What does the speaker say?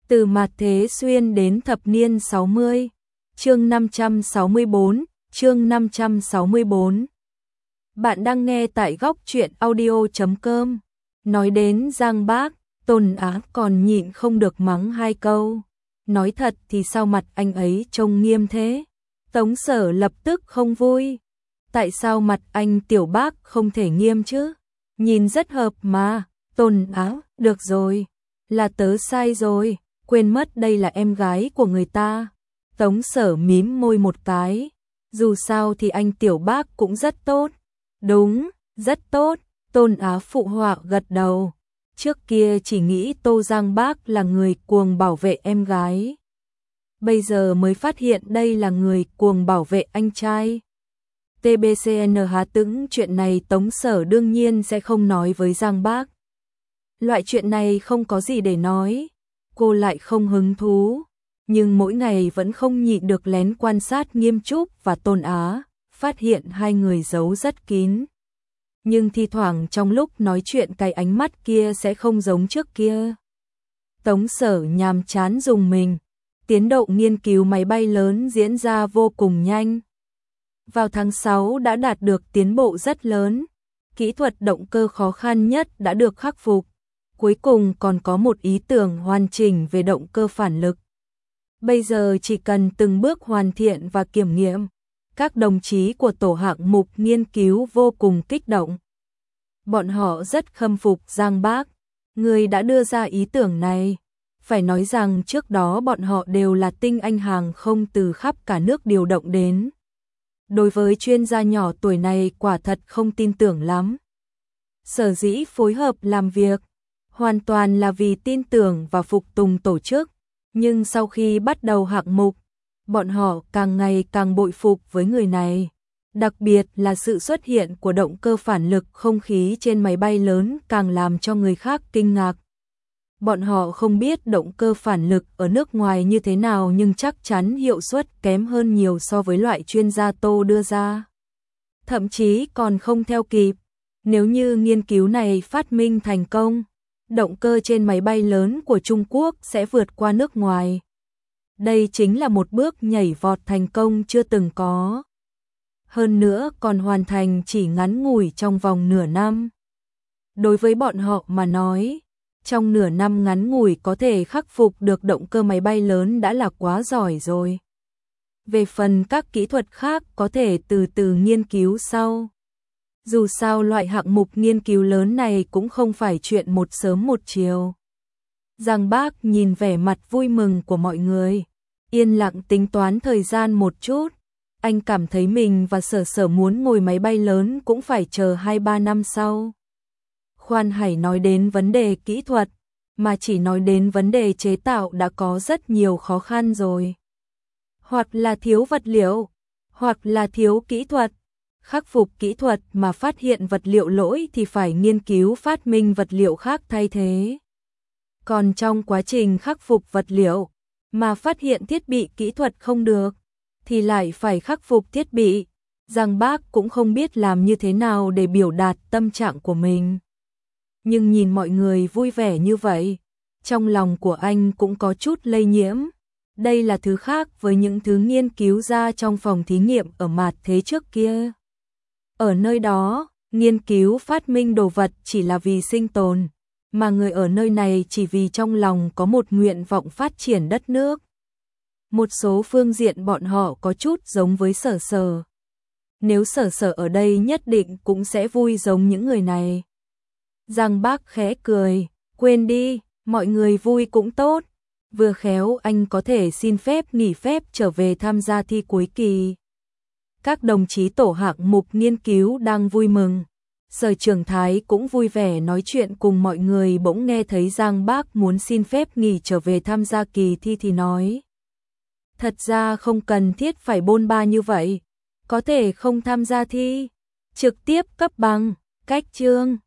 Từ Mạt Thế Xuyên đến thập niên 60. Chương 564, chương 564. Bạn đang nghe tại góc truyện audio.com. Nói đến Giang Bác, Tôn Á còn nhịn không được mắng hai câu. Nói thật thì sao mặt anh ấy trông nghiêm thế? Tống Sở lập tức không vui. Tại sao mặt anh Tiểu Bác không thể nghiêm chứ? Nhìn rất hợp mà. Tôn Á, được rồi. Là tớ sai rồi, quên mất đây là em gái của người ta. Tống Sở mím môi một cái. Dù sao thì anh Tiểu Bác cũng rất tốt. Đúng, rất tốt. Tôn Á phụ họa gật đầu. Trước kia chỉ nghĩ Tô Giang Bác là người cuồng bảo vệ em gái. Bây giờ mới phát hiện đây là người cuồng bảo vệ anh trai. TBCN há tững chuyện này Tống Sở đương nhiên sẽ không nói với Giang Bác. Loại chuyện này không có gì để nói. Cô lại không hứng thú. Nhưng mỗi ngày vẫn không nhịn được lén quan sát Nghiêm Trúc và Tôn Á. Phát hiện hai người giấu rất kín. Nhưng thi thoảng trong lúc nói chuyện cái ánh mắt kia sẽ không giống trước kia. Tống Sở nhàm chán dùng mình. Tiến độ nghiên cứu máy bay lớn diễn ra vô cùng nhanh. Vào tháng 6 đã đạt được tiến bộ rất lớn. Kỹ thuật động cơ khó khăn nhất đã được khắc phục. Cuối cùng còn có một ý tưởng hoàn chỉnh về động cơ phản lực. Bây giờ chỉ cần từng bước hoàn thiện và kiểm nghiệm. Các đồng chí của tổ hạng mục nghiên cứu vô cùng kích động. Bọn họ rất khâm phục Giang Bác. Người đã đưa ra ý tưởng này. Phải nói rằng trước đó bọn họ đều là tinh anh hàng không từ khắp cả nước điều động đến. Đối với chuyên gia nhỏ tuổi này quả thật không tin tưởng lắm. Sở dĩ phối hợp làm việc, hoàn toàn là vì tin tưởng và phục tùng tổ chức. Nhưng sau khi bắt đầu hạng mục, bọn họ càng ngày càng bội phục với người này. Đặc biệt là sự xuất hiện của động cơ phản lực không khí trên máy bay lớn càng làm cho người khác kinh ngạc. Bọn họ không biết động cơ phản lực ở nước ngoài như thế nào nhưng chắc chắn hiệu suất kém hơn nhiều so với loại chuyên gia Tô đưa ra. Thậm chí còn không theo kịp. Nếu như nghiên cứu này phát minh thành công, động cơ trên máy bay lớn của Trung Quốc sẽ vượt qua nước ngoài. Đây chính là một bước nhảy vọt thành công chưa từng có. Hơn nữa còn hoàn thành chỉ ngắn ngủi trong vòng nửa năm. Đối với bọn họ mà nói, trong nửa năm ngắn ngủi có thể khắc phục được động cơ máy bay lớn đã là quá giỏi rồi. Về phần các kỹ thuật khác có thể từ từ nghiên cứu sau. Dù sao loại hạng mục nghiên cứu lớn này cũng không phải chuyện một sớm một chiều. Giang Bác nhìn vẻ mặt vui mừng của mọi người, yên lặng tính toán thời gian một chút. Anh cảm thấy mình và Sở muốn ngồi máy bay lớn cũng phải chờ 2-3 năm sau. Khoan hãy nói đến vấn đề kỹ thuật, mà chỉ nói đến vấn đề chế tạo đã có rất nhiều khó khăn rồi. Hoặc là thiếu vật liệu, hoặc là thiếu kỹ thuật. Khắc phục kỹ thuật mà phát hiện vật liệu lỗi thì phải nghiên cứu phát minh vật liệu khác thay thế. Còn trong quá trình khắc phục vật liệu mà phát hiện thiết bị kỹ thuật không được, thì lại phải khắc phục thiết bị. Giang Bác cũng không biết làm như thế nào để biểu đạt tâm trạng của mình. Nhưng nhìn mọi người vui vẻ như vậy, trong lòng của anh cũng có chút lây nhiễm. Đây là thứ khác với những thứ nghiên cứu ra trong phòng thí nghiệm ở Mạt Thế trước kia. Ở nơi đó, nghiên cứu phát minh đồ vật chỉ là vì sinh tồn, mà người ở nơi này chỉ vì trong lòng có một nguyện vọng phát triển đất nước. Một số phương diện bọn họ có chút giống với Sở. Nếu Sở ở đây nhất định cũng sẽ vui giống những người này. Giang Bác khẽ cười, quên đi, mọi người vui cũng tốt. Vừa khéo anh có thể xin phép nghỉ phép trở về tham gia thi cuối kỳ. Các đồng chí tổ hạng mục nghiên cứu đang vui mừng. Sở Trường Thái cũng vui vẻ nói chuyện cùng mọi người, bỗng nghe thấy Giang Bác muốn xin phép nghỉ trở về tham gia kỳ thi thì nói. Thật ra không cần thiết phải bôn ba như vậy. Có thể không tham gia thi, trực tiếp cấp bằng, cách chương.